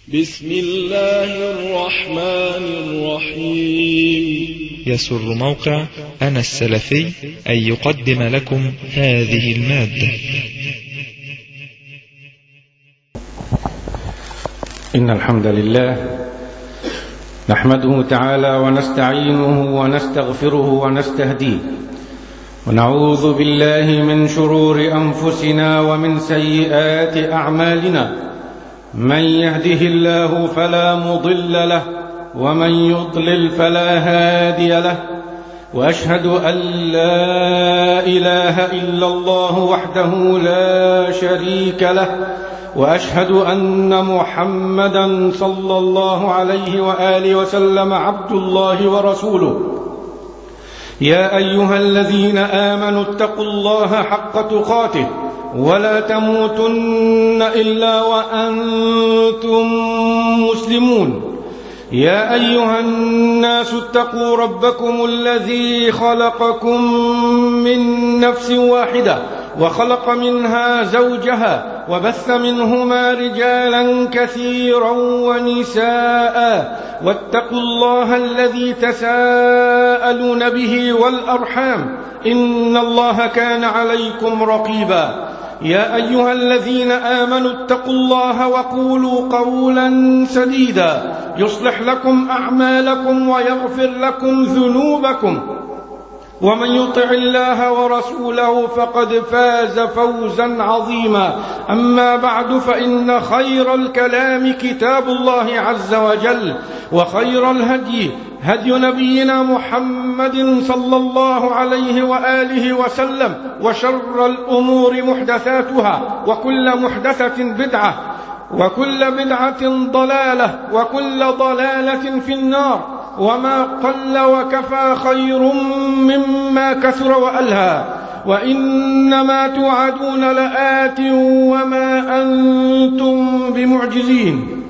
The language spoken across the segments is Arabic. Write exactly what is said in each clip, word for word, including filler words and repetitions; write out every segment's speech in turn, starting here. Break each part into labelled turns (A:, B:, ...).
A: بسم الله الرحمن الرحيم.
B: يسر موقع أنا السلفي أن يقدم لكم هذه المادة.
C: إن الحمد لله نحمده تعالى ونستعينه ونستغفره ونستهديه، ونعوذ بالله من شرور أنفسنا ومن سيئات أعمالنا. من يهده الله فلا مضل له، ومن يضلل فلا هادي له، وأشهد أن لا إله إلا الله وحده لا شريك له، وأشهد أن محمدا صلى الله عليه وآله وسلم عبد الله ورسوله. يا أيها الذين آمنوا اتقوا الله حق تقاته ولا تموتن إلا وأنتم مسلمون. يا أيها الناس اتقوا ربكم الذي خلقكم من نفس واحدة وخلق منها زوجها وبث منهما رجالا كثيرا ونساء، واتقوا الله الذي تساءلون به والأرحام إن الله كان عليكم رقيبا. يا أيها الذين آمنوا اتقوا الله وقولوا قولا سديدا يصلح لكم أعمالكم ويغفر لكم ذنوبكم، ومن يطع الله ورسوله فقد فاز فوزا عظيما. أما بعد، فإن خير الكلام كتاب الله عز وجل، وخير الهدي هدي نبينا محمد صلى الله عليه وآله وسلم، وشر الأمور محدثاتها، وكل محدثة بدعة، وكل بدعة ضلالة، وكل ضلالة في النار. وما قل وكفى خير مما كثر وألهى، وإنما توعدون لآت وما أنتم بمعجزين.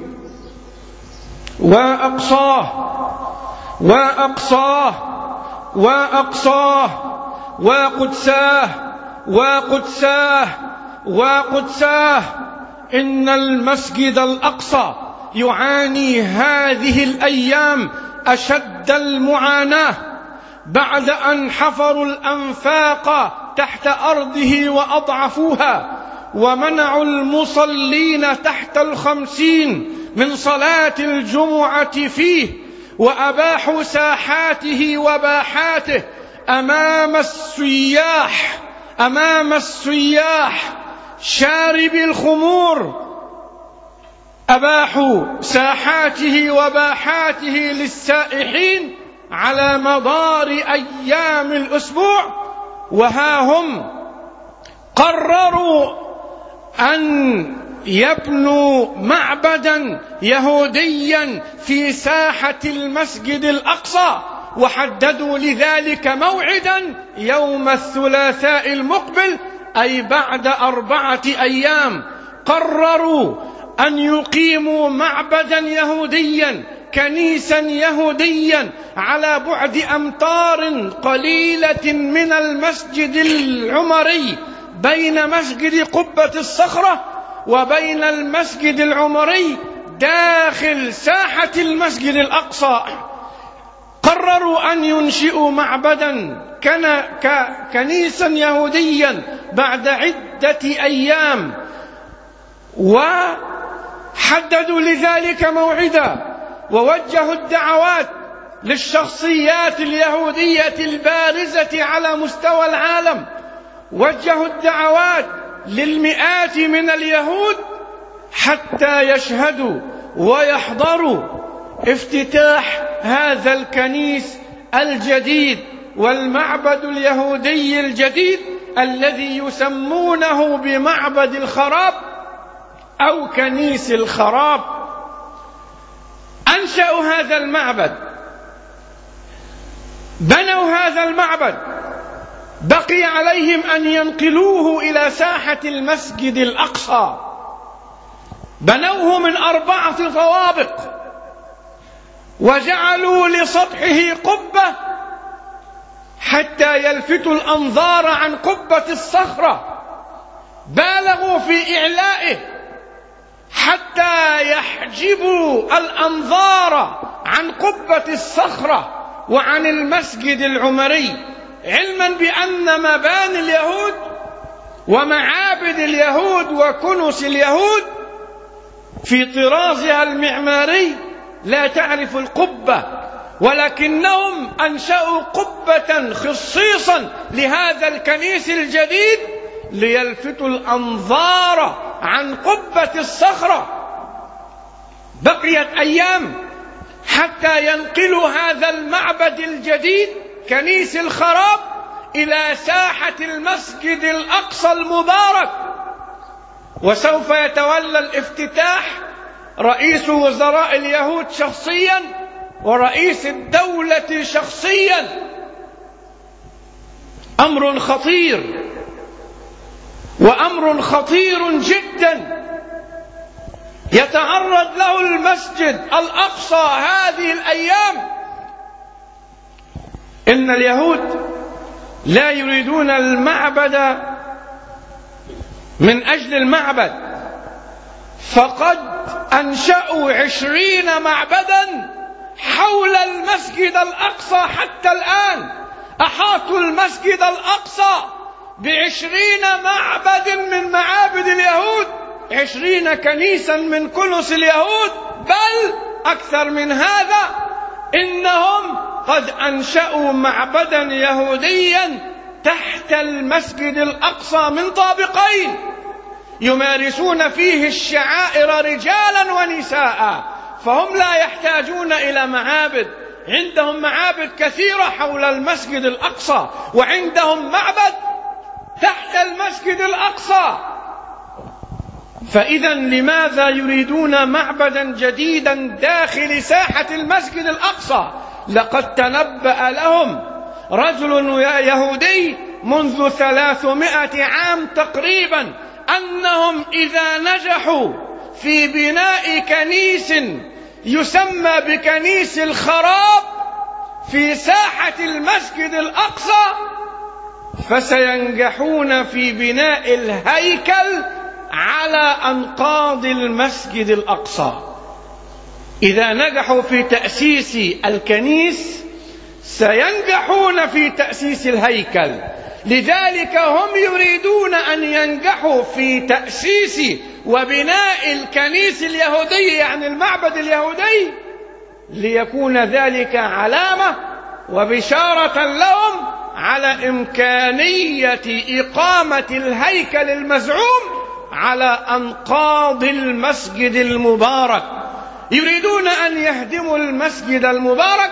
C: وأقصاه وأقصاه وأقصاه وقدساه وقدساه وقدساه إن المسجد الأقصى يعاني هذه الأيام أشد المعاناة بعد أن حفروا الأنفاق تحت أرضه وأضعفوها، ومنعوا المصلين تحت الخمسين من صلاة الجمعة فيه، وأباحوا ساحاته وباحاته أمام السياح أمام السياح شاربي الخمور. أباحوا ساحاته وباحاته للسائحين على مدار أيام الأسبوع، وها هم قرروا أن يبنوا معبدا يهوديا في ساحة المسجد الأقصى، وحددوا لذلك موعدا يوم الثلاثاء المقبل، أي بعد أربعة أيام. قرروا أن يقيموا معبدا يهوديا، كنيسا يهوديا، على بعد أمتار قليلة من المسجد العمري، بين مسجد قبة الصخرة وبين المسجد العمري داخل ساحة المسجد الأقصى. قرروا أن ينشئوا معبدا كنيسا يهوديا بعد عدة أيام، وحددوا لذلك موعدا، ووجهوا الدعوات للشخصيات اليهودية البارزة على مستوى العالم. وجهوا الدعوات للمئات من اليهود حتى يشهدوا ويحضروا افتتاح هذا الكنيس الجديد والمعبد اليهودي الجديد الذي يسمونه بمعبد الخراب أو كنيس الخراب. أنشأوا هذا المعبد، بنوا هذا المعبد، بقي عليهم أن ينقلوه إلى ساحة المسجد الأقصى. بنوه من أربعة طوابق، وجعلوا لسطحه قبة حتى يلفتوا الأنظار عن قبة الصخرة. بالغوا في إعلائه، حتى يحجبوا الأنظار عن قبة الصخرة وعن المسجد العمري، علما بأن مباني اليهود ومعابد اليهود وكنس اليهود في طرازها المعماري لا تعرف القبة، ولكنهم أنشأوا قبة خصيصا لهذا الكنيس الجديد ليلفتوا الأنظار عن قبة الصخرة. بقيت أيام حتى ينقلوا هذا المعبد الجديد كنيس الخراب إلى ساحة المسجد الأقصى المبارك، وسوف يتولى الافتتاح رئيس وزراء اليهود شخصيا ورئيس الدولة شخصيا. أمر خطير، وأمر خطير جدا يتعرض له المسجد الأقصى هذه الأيام. إن اليهود لا يريدون المعبد من أجل المعبد، فقد أنشأوا عشرين معبدا حول المسجد الأقصى. حتى الآن أحاطوا المسجد الأقصى بعشرين معبد من معابد اليهود، عشرين كنيسا من كنس اليهود، بل أكثر من هذا، إنهم قد أنشأوا معبدا يهوديا تحت المسجد الأقصى من طابقين يمارسون فيه الشعائر رجالا ونساء، فهم لا يحتاجون إلى معابد. عندهم معابد كثيرة حول المسجد الأقصى، وعندهم معبد تحت المسجد الأقصى. فإذا لماذا يريدون معبدا جديدا داخل ساحة المسجد الأقصى؟ لقد تنبأ لهم رجل يهودي منذ ثلاثمائة عام تقريبا أنهم إذا نجحوا في بناء كنيس يسمى بكنيس الخراب في ساحة المسجد الأقصى فسينجحون في بناء الهيكل على أنقاض المسجد الأقصى. إذا نجحوا في تأسيس الكنيس سينجحون في تأسيس الهيكل. لذلك هم يريدون أن ينجحوا في تأسيس وبناء الكنيس اليهودي، يعني المعبد اليهودي، ليكون ذلك علامة وبشارة لهم على إمكانية إقامة الهيكل المزعوم على أنقاض المسجد المبارك. يريدون أن يهدموا المسجد المبارك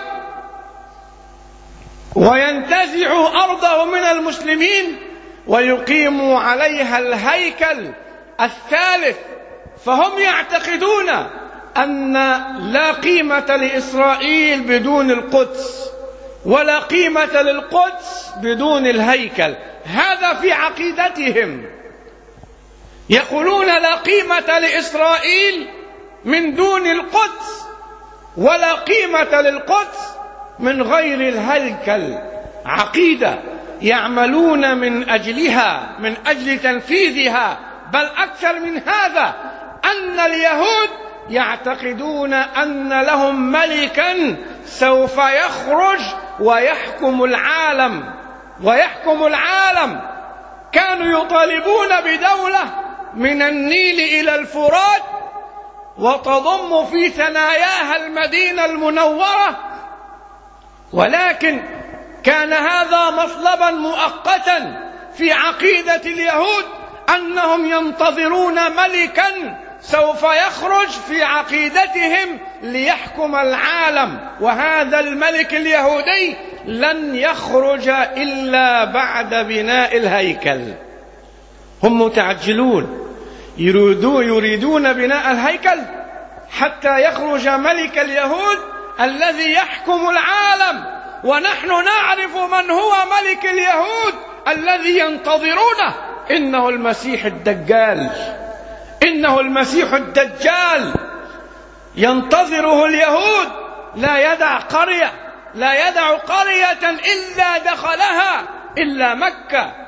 C: وينتزعوا أرضه من المسلمين ويقيموا عليها الهيكل الثالث. فهم يعتقدون أن لا قيمة لإسرائيل بدون القدس، ولا قيمة للقدس بدون الهيكل. هذا في عقيدتهم. يقولون لا قيمة لإسرائيل من دون القدس، ولا قيمة للقدس من غير الهيكل. عقيدة يعملون من أجلها، من أجل تنفيذها. بل أكثر من هذا، أن اليهود يعتقدون أن لهم ملكا سوف يخرج ويحكم العالم ويحكم العالم. كانوا يطالبون بدولة من النيل إلى الفرات وتضم في ثناياها المدينة المنورة، ولكن كان هذا مطلبا مؤقتا في عقيدة اليهود، أنهم ينتظرون ملكا سوف يخرج في عقيدتهم ليحكم العالم، وهذا الملك اليهودي لن يخرج إلا بعد بناء الهيكل. هم متعجلون، يريدون بناء الهيكل حتى يخرج ملك اليهود الذي يحكم العالم، ونحن نعرف من هو ملك اليهود الذي ينتظرونه. إنه المسيح الدجال، إنه المسيح الدجال ينتظره اليهود. لا يدع قرية لا يدع قرية إلا دخلها إلا مكة.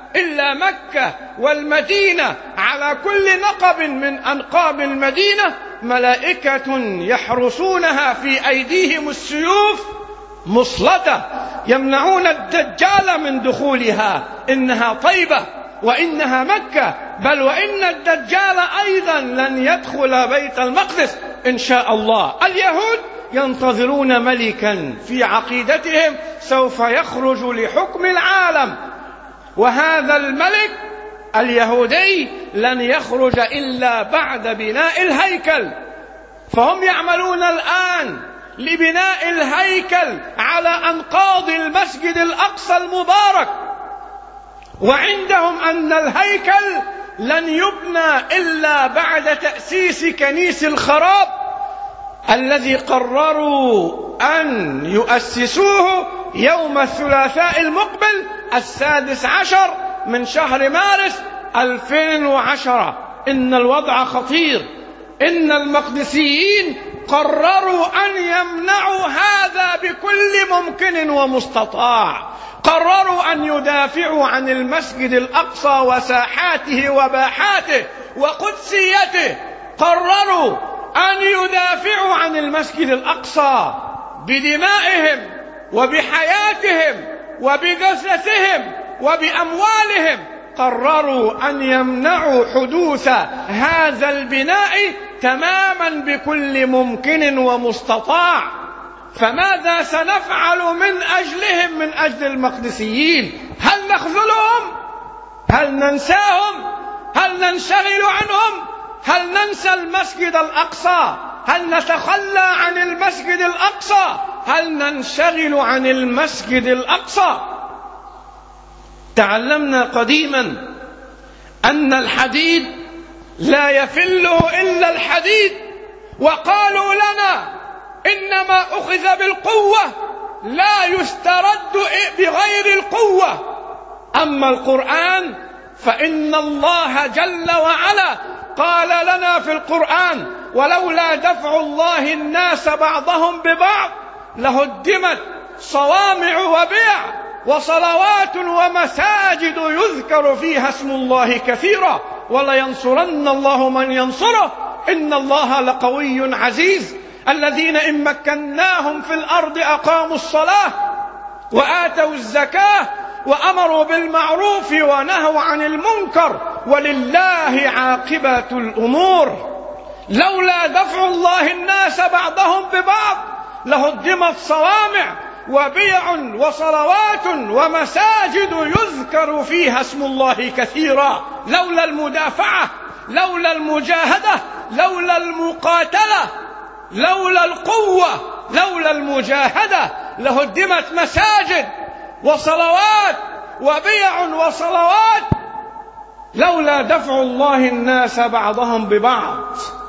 C: إلا مكة والمدينة على كل نقب من أنقاب المدينة ملائكة يحرسونها في أيديهم السيوف مصلتة يمنعون الدجال من دخولها. إنها طيبة وإنها مكة، بل وإن الدجال أيضا لن يدخل بيت المقدس إن شاء الله. اليهود ينتظرون ملكا في عقيدتهم سوف يخرج لحكم العالم، وهذا الملك اليهودي لن يخرج إلا بعد بناء الهيكل. فهم يعملون الآن لبناء الهيكل على أنقاض المسجد الأقصى المبارك، وعندهم أن الهيكل لن يبنى إلا بعد تأسيس كنيس الخراب الذي قرروا أن يؤسسوه يوم الثلاثاء المقبل السادس عشر من شهر مارس ألفين وعشرة. إن الوضع خطير. إن المقدسيين قرروا أن يمنعوا هذا بكل ممكن ومستطاع. قرروا أن يدافعوا عن المسجد الأقصى وساحاته وباحاته وقدسيته. قرروا أن يدافعوا عن المسجد الأقصى بدمائهم وبحياتهم وبجثثهم وبأموالهم. قرروا أن يمنعوا حدوث هذا البناء تماما بكل ممكن ومستطاع. فماذا سنفعل من أجلهم، من أجل المقدسيين؟ هل نخذلهم؟ هل ننساهم؟ هل ننشغل عنهم؟ هل ننسى المسجد الأقصى؟ هل نتخلى عن المسجد الأقصى؟ هل ننشغل عن المسجد الأقصى؟ تعلمنا قديما أن الحديد لا يفله إلا الحديد، وقالوا لنا إنما أخذ بالقوة لا يسترد بغير القوة. أما القرآن فإن الله جل وعلا قال لنا في القرآن: ولولا دفع الله الناس بعضهم ببعض لهدمت صوامع وبيع وصلوات ومساجد يذكر فيها اسم الله كثيرا ولينصرن الله من ينصره إن الله لقوي عزيز. الذين إن مكناهم في الأرض أقاموا الصلاة وآتوا الزكاة وأمروا بالمعروف ونهوا عن المنكر ولله عاقبة الأمور. لولا دفع الله الناس بعضهم ببعض لهدمت صوامع وبيع وصلوات ومساجد يذكر فيها اسم الله كثيرا. لولا المدافعة، لولا المجاهدة، لولا المقاتلة، لولا القوة، لولا المجاهدة لهدمت مساجد وصلوات وبيع وصلوات. لولا دفع الله الناس بعضهم ببعض.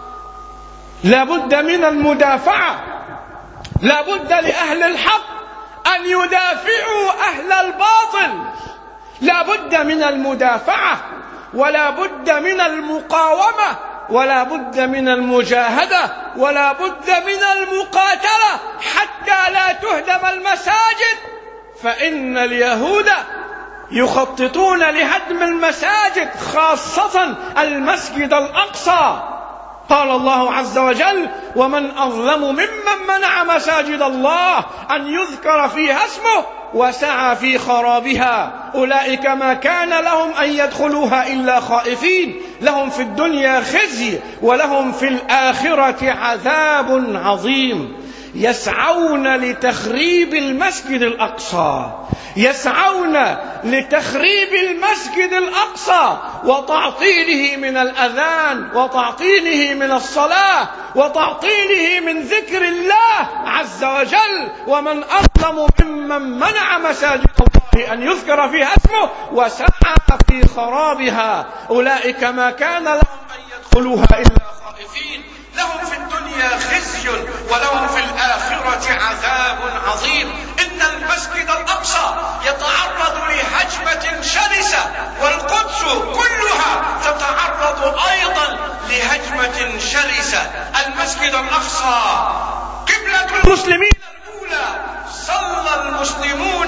C: لا بد من المدافعة، لا بد لأهل الحق أن يدافعوا أهل الباطل. لا بد من المدافعة ولا بد من المقاومة ولا بد من المجاهدة ولا بد من المقاتلة حتى لا تهدم المساجد. فإن اليهود يخططون لهدم المساجد، خاصة المسجد الأقصى. قال الله عز وجل: ومن أظلم ممن منع مساجد الله أن يذكر فيها اسمه وسعى في خرابها أولئك ما كان لهم أن يدخلوها إلا خائفين لهم في الدنيا خزي ولهم في الآخرة عذاب عظيم. يسعون لتخريب المسجد الأقصى، يسعون لتخريب المسجد الأقصى وتعطيله من الأذان وتعطيله من الصلاة وتعطيله من ذكر الله عز وجل. ومن أظلم ممن منع مساجد الله أن يذكر فيها اسمه وسعى في خرابها أولئك ما كان لهم أن يدخلوها إلا خائفين لهم في الدنيا خزي ولهم في الآخرة عذاب عظيم. إن المسجد الأقصى يتعرض لهجمة شرسة، والقدس كلها تتعرض أيضا لهجمة شرسة. المسجد الأقصى قبلة المسلمين الأولى، صلى المسلمون إلى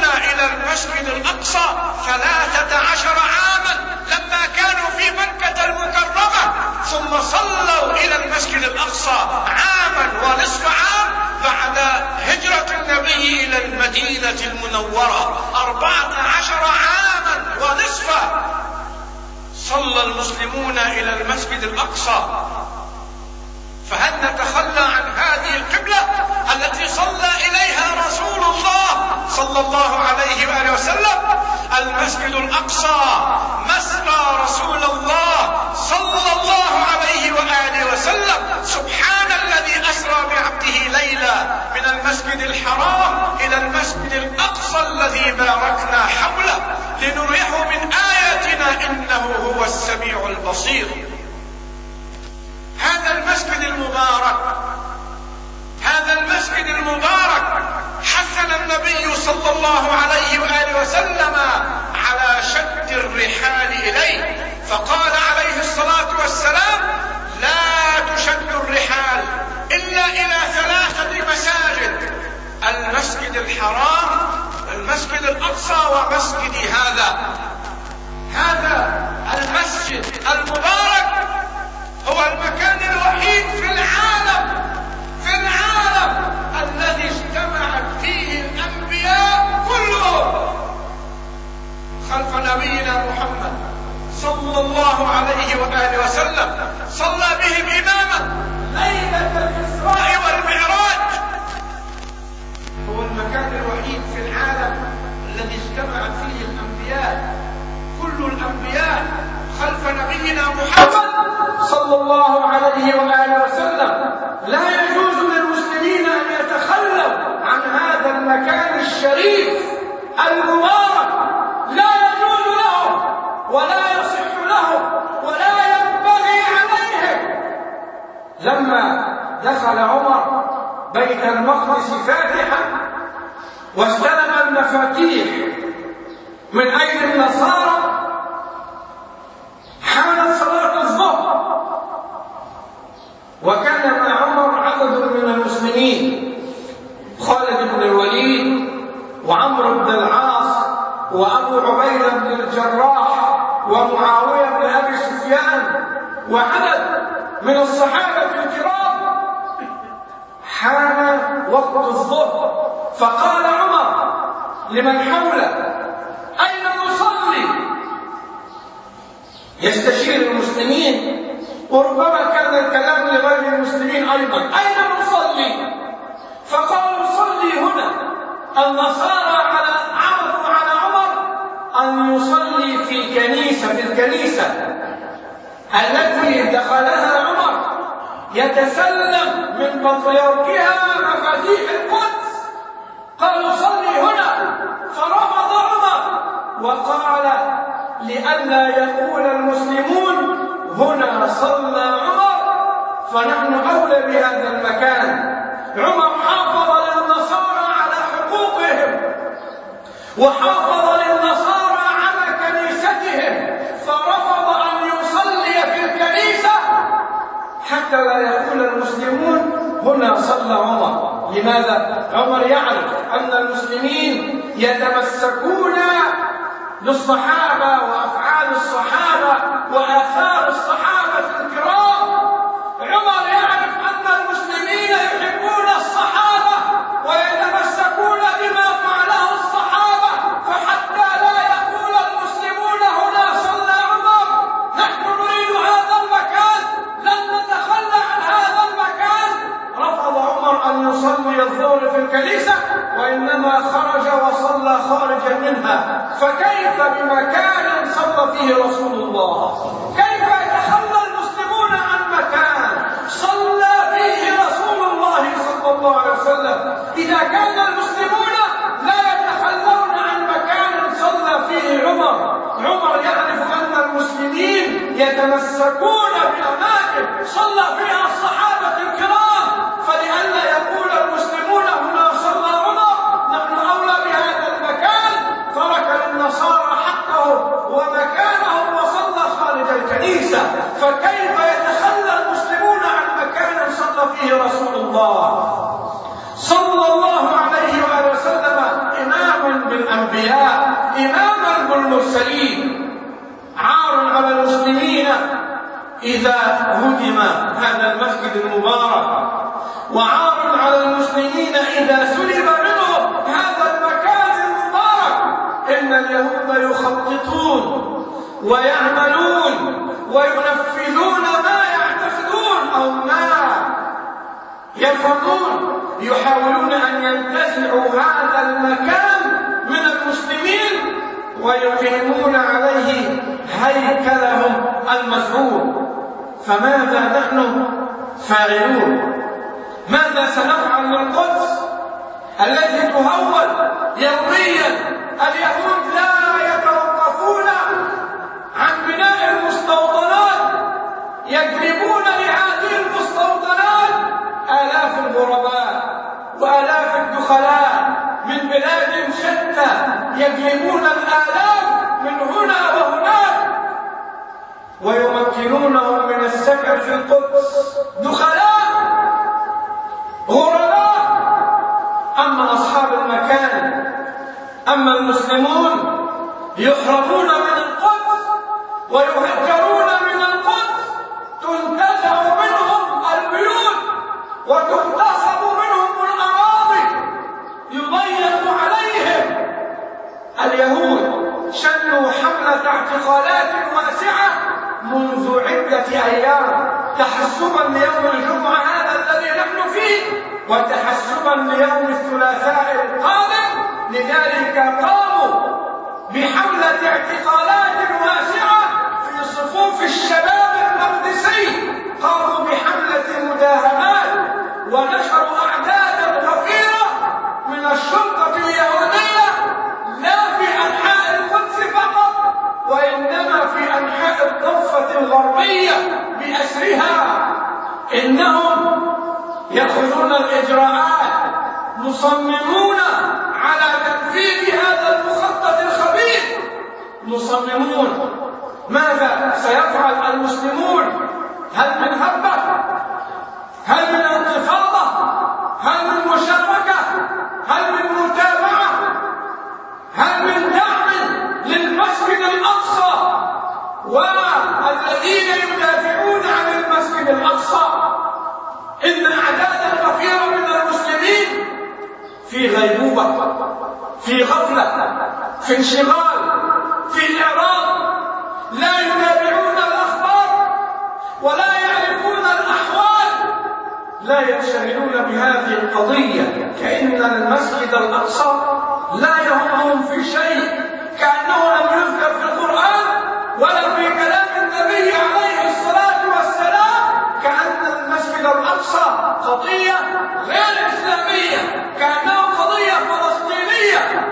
C: إلى المسجد الأقصى ثلاثة عشر عاما لما كانوا في مكة المكرمة، ثم صلوا إلى المسجد الأقصى عاما ونصف عام بعد هجرة النبي إلى المدينة المنورة، أربعة عشر عاما ونصفا صلى المسلمون إلى المسجد الأقصى. فهل نتخلى عن هذه القبلة التي صلى إليها رسول الله صلى الله عليه وآله وسلم؟ المسجد الأقصى مسرى رسول الله صلى الله عليه وآله وسلم. سبحان الذي أسرى بعبده ليلا من المسجد الحرام إلى المسجد الأقصى الذي باركنا حوله لنريه من آياتنا إنه هو السميع البصير. هذا المسجد المبارك هذا المسجد المبارك حثنا النبي صلى الله عليه وآله وسلم على شد الرحال إليه، فقال عليه الصلاة والسلام: لا تشد الرحال إلا إلى ثلاثة مساجد: المسجد الحرام، المسجد الأقصى، ومسجد هذا. هذا المسجد المبارك هو المكان الوحيد في العالم في العالم الذي اجتمعت فيه الأنبياء كلهم خلف نبينا محمد صلى الله عليه وآله وسلم. صلى بهم إماما ليلة الإسراء والمعراج. هو المكان الوحيد في العالم الذي اجتمعت فيه الأنبياء، كل الأنبياء خلف نبينا محمد صلى الله عليه وآله وسلم. لا يجوز للمسلمين أن يتخلوا عن هذا المكان الشريف المبارك، لا يجوز لهم ولا يصح لهم ولا ينبغي عليهم. لما دخل عمر بيت المقدس فاتحا واستلم المفاتيح من أيدي النصارى، حانت صلاة الظهر، وكان مع عمر عدد من المسلمين: خالد بن الوليد وعمرو بن العاص وأبو عبيدة بن الجراح ومعاوية بن أبي سفيان وعدد من الصحابة الكرام. حان وقت الظهر، فقال عمر لمن حوله: أين نصلي؟ يستشير المسلمين، وربما كان الكلام لغير المسلمين أيضا: أين نصلي؟ فقالوا: صلي هنا. النصارى على عرضوا على عمر أن يصلي في كنيسة في الكنيسة التي دخلها عمر يتسلم من بطريركها مفاتيح القدس. قالوا: صلي هنا. فرفض عمر وقال: لئلا يقول المسلمون هنا صلى عمر فنحن أولى بهذا المكان. عمر حافظ للنصارى على حقوقهم وحافظ للنصارى على كنيستهم، فرفض أن يصلي في الكنيسة حتى لا يقول المسلمون هنا صلى عمر. لماذا؟ عمر يعرف أن المسلمين يتمسكون بالصحابة وأفعال الصحابة وآثار الصحابة الكرام. عمر يعرف أن المسلمين يحبون الصحابة ويتمسكون بما فعله الصحابة، فحتى لا يقول المسلمون هنا صلى عمر نحن نريد هذا المكان، لن نتخلى عن هذا المكان. رفض عمر أن يصلي الظهر في الكنيسة، وإنما خرج وصلى خارجا منها. فكيف بمكان صلى فيه رسول الله؟ كيف يتخلى المسلمون عن مكان صلى فيه رسول الله صلى الله عليه وسلم؟ إذا كان المسلمون لا يتخلون عن مكان صلى فيه عمر. عمر يعرف أن المسلمين يتمسكون بأماكن صلى فيها الصحابة الكرام، فلئلا يقول المسلمون هنا صلى عمر نحن أولى بهذا المكان، ترك للنصارى حقه ومكانه وصلى خارج الكنيسة. فكيف يتخلى المسلمون عن مكان صلى فيه رسول الله صلى الله عليه وآله وسلم إماما بالأنبياء المرسلين. عار على المسلمين إذا هدم هذا المسجد المبارك، وعار على المسلمين إذا سلب منهم هذا المكان المبارك. إن اليهود يخططون ويعملون وينفذون ما يعتقدون أو ما يفهمون، يحاولون أن ينتزعوا هذا المكان من المسلمين ويقيمون عليه هيكلهم المزعوم. فماذا نحن فاعلون؟ ماذا سنفعل للقدس التي تهول يوميا؟ اليهود لا يتوقفون عن بناء المستوطنات، يجلبون لهذه المستوطنات آلاف الغرباء وآلاف الدخلاء من بلاد شتى، يجلبون الآلاف من هنا وهناك ويمكنونهم من السكن في القدس، دخلاء غرباء. أما أصحاب المكان، أما المسلمون يحرمون من القدس ويهجرون من القدس، تنتزع منهم البيوت وتغتصب منهم الأراضي، يضيق عليهم. اليهود شنوا حملة اعتقالات واسعة منذ عدة أيام، تحسبا ليوم الجمعة هذا الذي نحن فيه، وتحسبا ليوم الثلاثاء القادم. لذلك قاموا بحملة اعتقالات واسعة في صفوف الشباب المقدسي، قاموا بحملة مداهمات ونشروا أعدادا غفيرة من الشرطة اليهودية، لا في أنحاء القدس فقط وإنما في أنحاء الضفة الغربية بأسرها. إنهم يأخذون الإجراءات، مصممون على تنفيذ هذا المخطط الخبيث، مصممون. ماذا سيفعل المسلمون؟ هل من هبة؟ هل من انتفاضة؟ هل من مشاركة؟ هل من متابعة؟ هل من دعم للمسجد الأقصى والذين يدافعون عن المسجد الأقصى؟ إن أعدادا كثيرة من المسلمين في غيبوبة، في غفلة، في انشغال، في إعراض، لا يتابعون الأخبار ولا يعرفون الأحوال، لا ينشغلون بهذه القضية، كأن المسجد الأقصى لا يهمهم في شيء، كأنه لم يذكر في القرآن ولا في كلام النبي عليه الصلاة والسلام، كأن المسجد الأقصى قضية غير إسلامية، كأنه قضية فلسطينية.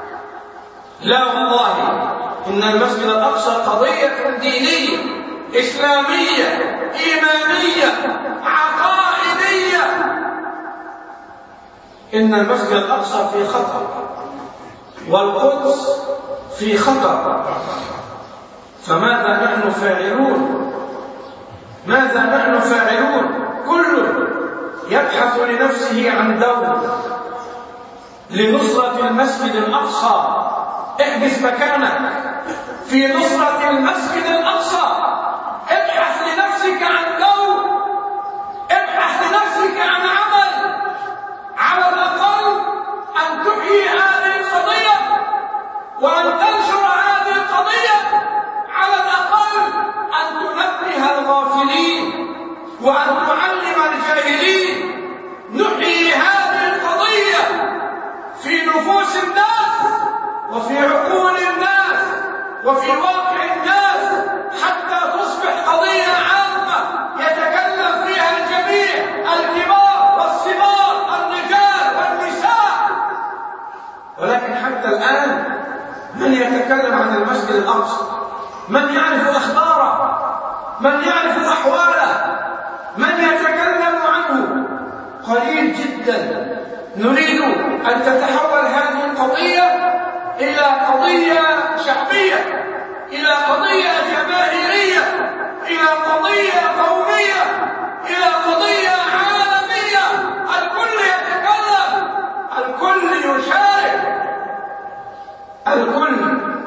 C: لا والله، إن المسجد الأقصى قضية دينية إسلامية إيمانية عقائدية. إن المسجد الأقصى في خطر والقدس في خطر. فماذا نحن فاعلون؟ ماذا نحن فاعلون؟ كل يبحث لنفسه عن دور لنصرة المسجد الأقصى. احجز مكانك في نصرة المسجد الأقصى، ابحث لنفسك عن دور، ابحث لنفسك عن عمل، على الأقل أن تحيي هذه القضية وأن تنشر هذه القضية، على الأقل أن تنبه الغافلين وأن تعلم الجاهلين. نحيي هذه القضية في نفوس الناس وفي عقول الناس وفي واقع الناس حتى تصبح قضية عامة يتكلم فيها الجميع، الكبار والصغار، الرجال والنساء. ولكن حتى الآن من يتكلم عن المسجد الأقصى؟ من يعرف أخباره؟ من يعرف أحواله؟ من يتكلم عنه؟ قليل جدا. نريد أن تتحول هذه القضية إلى قضية شعبية، إلى قضية جماهيرية، إلى قضية قومية، إلى قضية عالمية. الكل يتكلم، الكل يشارك، الكل يفعل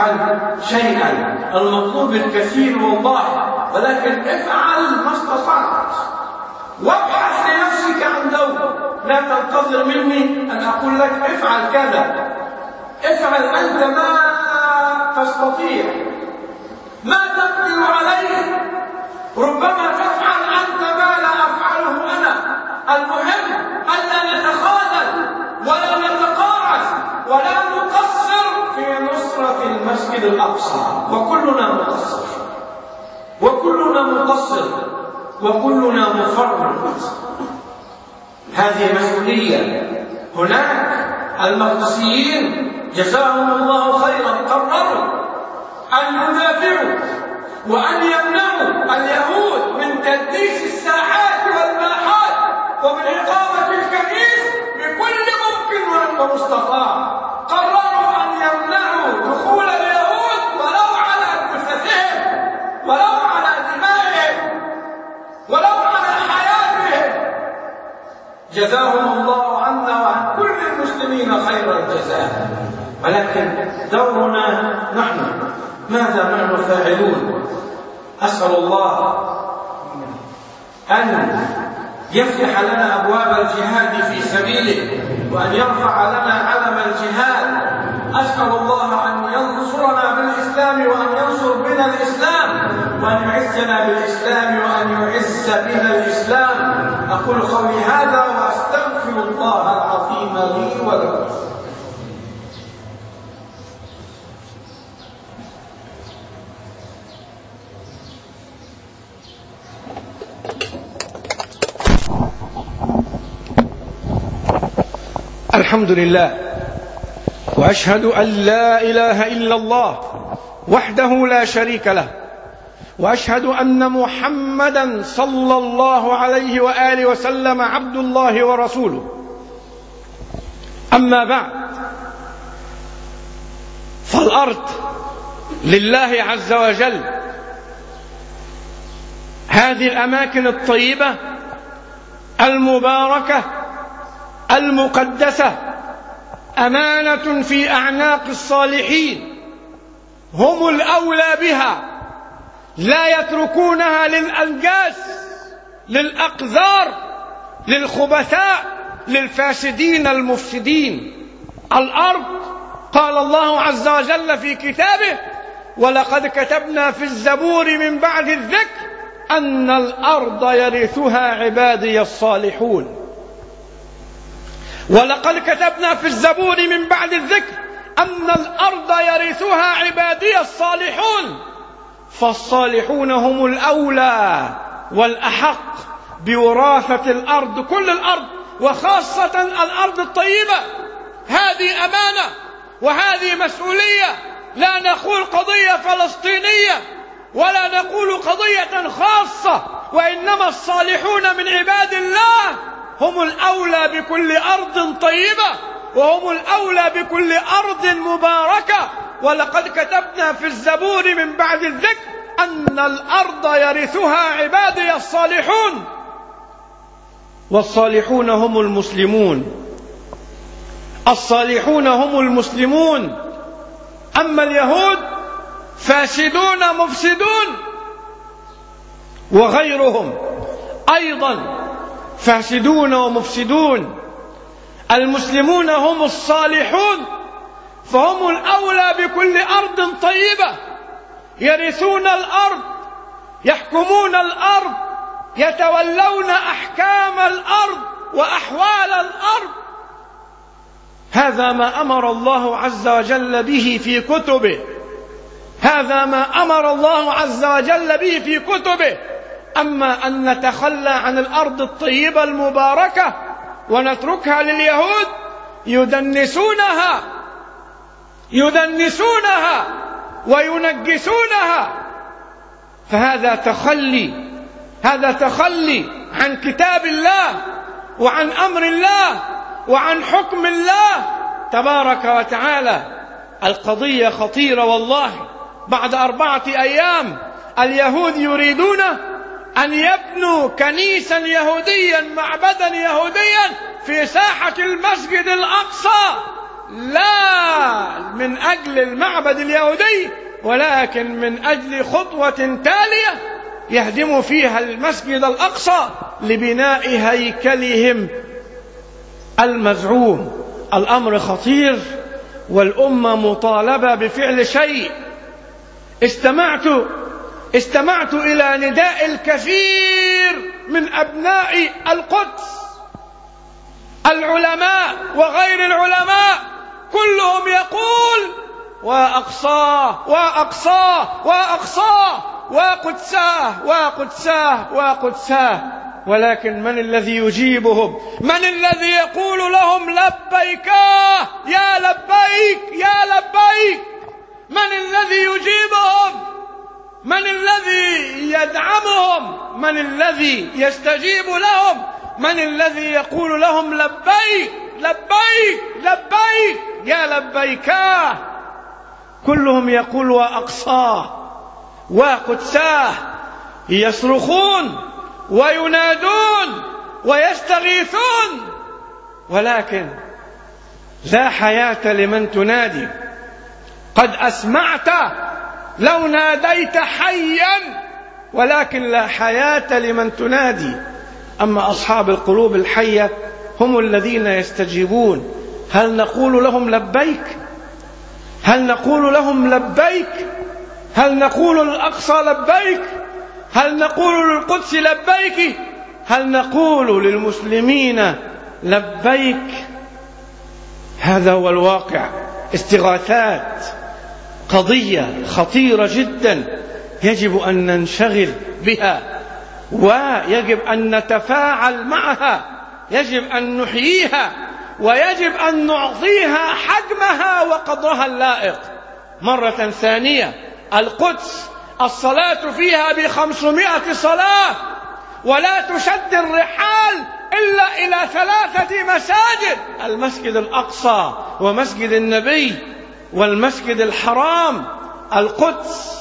C: تفعل شيئا، المطلوب الكثير والله، ولكن افعل ما استطعت، وابحث لنفسك عن دور. لا تنتظر مني أن أقول لك افعل كذا، افعل أنت ما تستطيع، ما تقدر عليه. ربما تفعل أنت ما لا أفعله أنا. المهم ألا نتخاذل ولا نتقاعس ولا نقصر في نصرة المسجد الأقصى، وكلنا مقصر وكلنا مقصر وكلنا مفرط. هذه مسؤولية. هناك المقدسيين جزاهم الله خيرا قرروا أن يدافعوا وأن يمنعوا اليهود من تدنيس الساحات والماحات ومن إقامة الكنيس بكل ممكن ومستطاع. قرروا أن يمنعوا دخول اليهود ولو على جثثهم، ولو على دمائهم، ولو على حياتهم. جزاهم الله عنا وعن كل المسلمين خير الجزاء. ولكن دورنا نحن ماذا نحن فاعلون؟ أسأل الله أن يفتح لنا أبواب الجهاد في سبيله وأن يرفع لنا علم الجهاد. أسأل الله أن ينصرنا بالإسلام وأن ينصر بنا الإسلام وأن يعزنا بالإسلام وأن يعز بنا الإسلام. أقول قولي هذا وأستغفر الله العظيم لي ولكم.
D: الحمد لله، وأشهد أن لا إله إلا الله وحده لا شريك له، وأشهد أن محمدا صلى الله عليه وآله وسلم عبد الله ورسوله. أما بعد، فالأرض لله عز وجل. هذه الأماكن الطيبة المباركة المقدسة أمانة في أعناق الصالحين، هم الأولى بها، لا يتركونها للأنجاس، للأقذار، للخبثاء، للفاسدين المفسدين. الأرض قال الله عز وجل في كتابه: ولقد كتبنا في الزبور من بعد الذكر أن الأرض يرثها عبادي الصالحون. ولقد كتبنا في الزبور من بعد الذكر أن الأرض يرثها عبادي الصالحون. فالصالحون هم الأولى والأحق بوراثة الأرض، كل الأرض، وخاصة الأرض الطيبة. هذه أمانة وهذه مسؤولية. لا نقول قضية فلسطينية ولا نقول قضية خاصة، وإنما الصالحون من عباد الله هم الأولى بكل أرض طيبة، وهم الأولى بكل أرض مباركة. ولقد كتبنا في الزبور من بعد الذكر أن الأرض يرثها عبادي الصالحون. والصالحون هم المسلمون، الصالحون هم المسلمون. أما اليهود فاسدون مفسدون، وغيرهم أيضا فاسدون ومفسدون. المسلمون هم الصالحون، فهم الأولى بكل أرض طيبة، يرثون الأرض، يحكمون الأرض، يتولون أحكام الأرض وأحوال الأرض. هذا ما أمر الله عز وجل به في كتبه، هذا ما أمر الله عز وجل به في كتبه. أما أن نتخلى عن الأرض الطيبة المباركة ونتركها لليهود يدنسونها يدنسونها وينجسونها، فهذا تخلي هذا تخلي عن كتاب الله وعن أمر الله وعن حكم الله تبارك وتعالى. القضية خطيرة والله. بعد أربعة أيام اليهود يريدون أن يبنوا كنيسا يهوديا، معبدا يهوديا في ساحة المسجد الأقصى. لا من أجل المعبد اليهودي، ولكن من أجل خطوة تالية يهدم فيها المسجد الأقصى لبناء هيكلهم المزعوم. الأمر خطير، والأمة مطالبة بفعل شيء. استمعت استمعت إلى نداء الكثير من أبناء القدس، العلماء وغير العلماء، كلهم يقول وأقصاه وأقصاه وأقصاه وقدساه وقدساه وقدساه. ولكن من الذي يجيبهم؟ من الذي يقول لهم لبيك يا لبيك يا لبيك؟ من الذي يجيبهم؟ من الذي يدعمهم؟ من الذي يستجيب لهم؟ من الذي يقول لهم لبيك لبيك لبيك يا لبيكاه؟ كلهم يقول وأقصاه وقدساه، يصرخون وينادون ويستغيثون، ولكن لا حياة لمن تنادي. قد أسمعت لو ناديت حيا، ولكن لا حياة لمن تنادي. أما أصحاب القلوب الحية هم الذين يستجيبون. هل نقول لهم لبيك؟ هل نقول لهم لبيك؟ هل نقول للأقصى لبيك؟ هل نقول للقدس لبيك؟ هل نقول للمسلمين لبيك؟ هذا هو الواقع. استغاثات قضية خطيرة جدا، يجب أن ننشغل بها، ويجب أن نتفاعل معها، يجب أن نحييها، ويجب أن نعطيها حجمها وقدرها اللائق. مرة ثانية، القدس الصلاة فيها بخمسمائة صلاة، ولا تشد الرحال إلا إلى ثلاثة مساجد: المسجد الأقصى ومسجد النبي والمسجد الحرام. القدس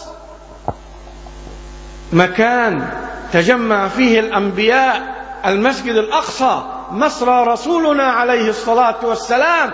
D: مكان تجمع فيه الأنبياء، المسجد الأقصى مسرى رسولنا عليه الصلاة والسلام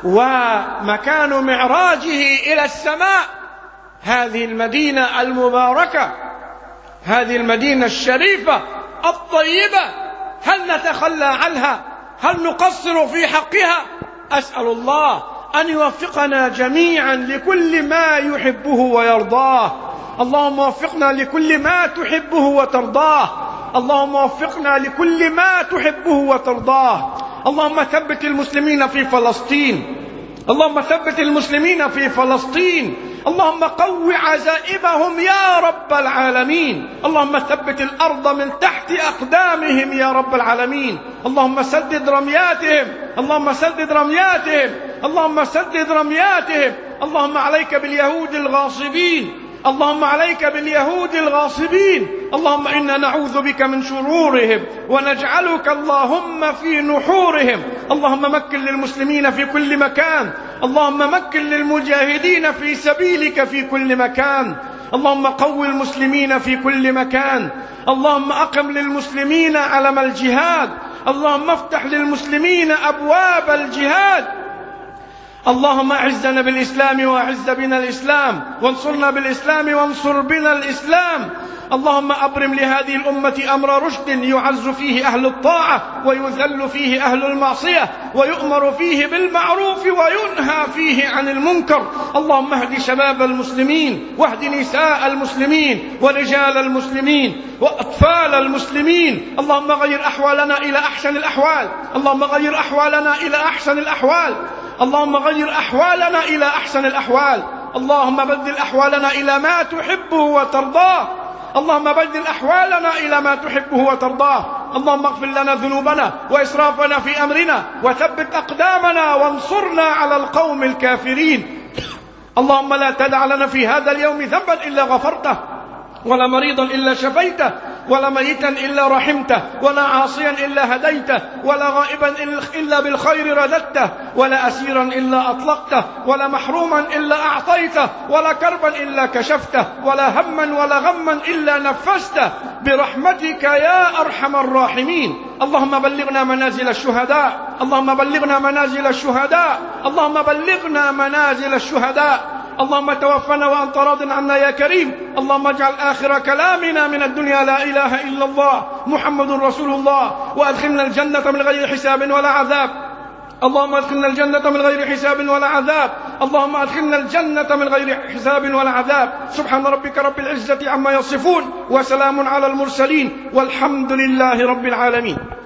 D: ومكان معراجه إلى السماء. هذه المدينة المباركة، هذه المدينة الشريفة الطيبة، هل نتخلى عنها؟ هل نقصر في حقها؟ أسأل الله أن يوفقنا جميعا لكل ما يحبه ويرضاه. اللهم وفقنا لكل ما تحبه وترضاه. اللهم وفقنا لكل ما تحبه وترضاه. اللهم ثبت المسلمين في فلسطين. اللهم ثبت المسلمين في فلسطين. اللهم قو عزائمهم يا رب العالمين. اللهم ثبت الأرض من تحت أقدامهم يا رب العالمين. اللهم سدد رمياتهم. اللهم سدد رمياتهم. اللهم سدد رمياتهم. اللهم عليك باليهود الغاصبين. اللهم عليك باليهود الغاصبين. اللهم إنا نعوذ بك من شرورهم ونجعلك اللهم في نحورهم. اللهم مكن للمسلمين في كل مكان. اللهم مكن للمجاهدين في سبيلك في كل مكان. اللهم قو المسلمين في كل مكان. اللهم أقم للمسلمين علم الجهاد. اللهم افتح للمسلمين أبواب الجهاد. اللهم أعزنا بالإسلام وأعز بنا الإسلام، وانصرنا بالإسلام وانصر بنا الإسلام. اللهم أبرم لهذه الأمة أمر رشد يعز فيه أهل الطاعة ويذل فيه أهل المعصية، ويؤمر فيه بالمعروف وينهى فيه عن المنكر. اللهم اهد شباب المسلمين، واهد نساء المسلمين ورجال المسلمين وأطفال المسلمين. اللهم غير أحوالنا إلى أحسن الأحوال. اللهم غير أحوالنا إلى أحسن الأحوال. اللهم غير أحوالنا إلى أحسن الأحوال. اللهم بدل أحوالنا إلى ما تحبه وترضاه. اللهم بدل أحوالنا إلى ما تحبه وترضاه. اللهم اغفر لنا ذنوبنا وإسرافنا في أمرنا، وثبت أقدامنا وانصرنا على القوم الكافرين. اللهم لا تدع لنا في هذا اليوم ذنبا إلا غفرته، ولا مريضا إلا شفيته، ولا ميتا إلا رحمته، ولا عاصيا إلا هديته، ولا غائبا إلا بالخير رددته، ولا أسيرا إلا أطلقته، ولا محروما إلا أعطيته، ولا كربا إلا كشفته، ولا هما ولا غما إلا نفسته برحمتك يا أرحم الراحمين. اللهم بلغنا منازل الشهداء، اللهم بلغنا منازل الشهداء، اللهم بلغنا منازل الشهداء. اللهم توفنا وأنت راض عنا يا كريم. اللهم اجعل آخر كلامنا من الدنيا لا إله إلا الله محمد رسول الله، وأدخلنا الجنة من غير حساب ولا عذاب. اللهم ادخلنا الجنة من غير حساب ولا عذاب. اللهم ادخلنا الجنة من غير حساب ولا عذاب. سبحان ربك رب العزة عما يصفون، وسلام على المرسلين، والحمد لله رب العالمين.